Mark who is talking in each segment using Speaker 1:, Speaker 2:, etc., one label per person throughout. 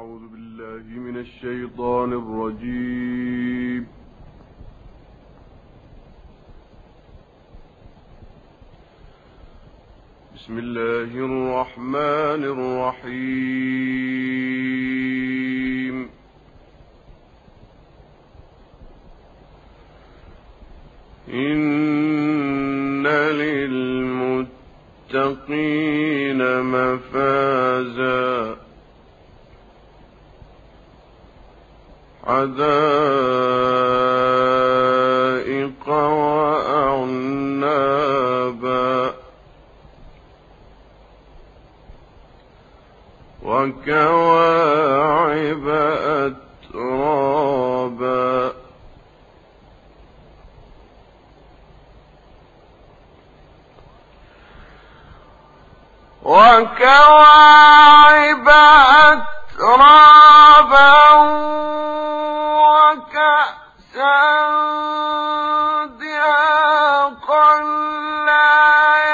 Speaker 1: أعوذ بالله من الشيطان الرجيم. بسم الله الرحمن الرحيم. إن للمتقين مفازا حدائق وأعنابا وكواعب أترابا وكأسا دهاقا لا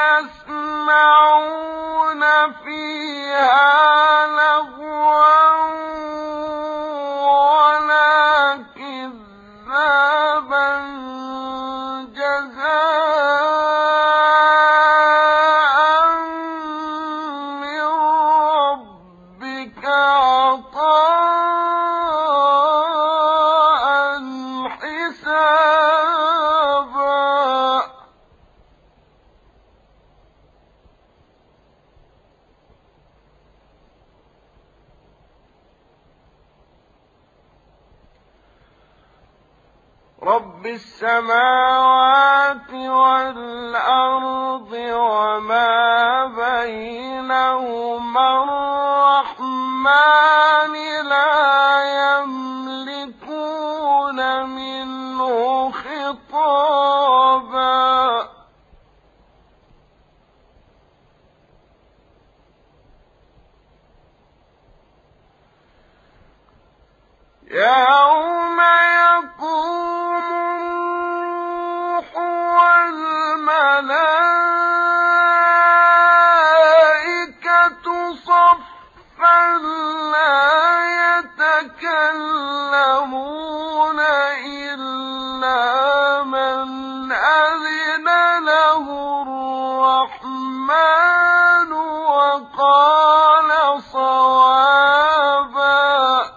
Speaker 1: يسمعون فيها لغوا ولا كذابا جزاء من ربك عطاء حسابا. رب السماوات والأرض وما بينهما الرحمن لا يملكون منه خطابا. يوم يقوم الروح والملائكة صفا لا يتكلمون إلا من أذن له الرحمن وقال صوابا.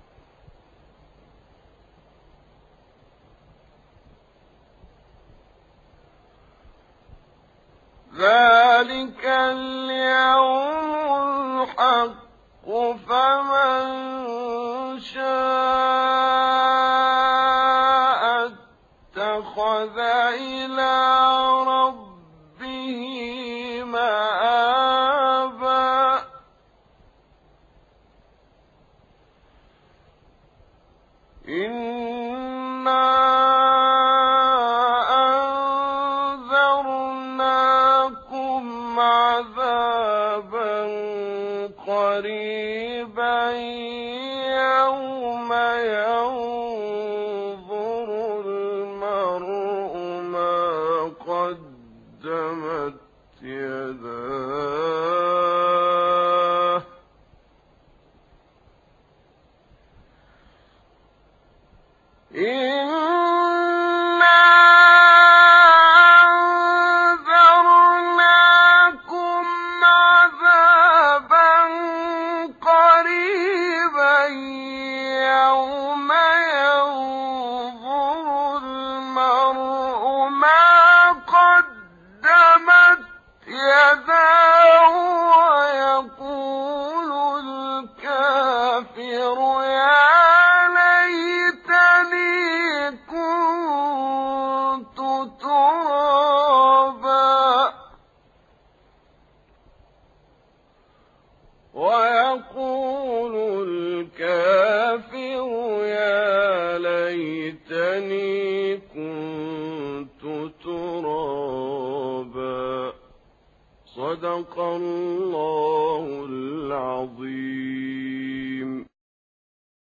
Speaker 1: ذلك اليوم الحق فمن شاء اتخذ إلى ربه مآبا. إنا أنذرناكم عذابا قريبا يوم ينظر المرء ما قدمت يداه إنا أنذرناكم عذابا قريبا يوم ينظر المرء ما قدمت يداه ويقول الكافر يا ليتني كنت ترابا. ويقول الكافر يا ليتني كنت ترابا. صدق الله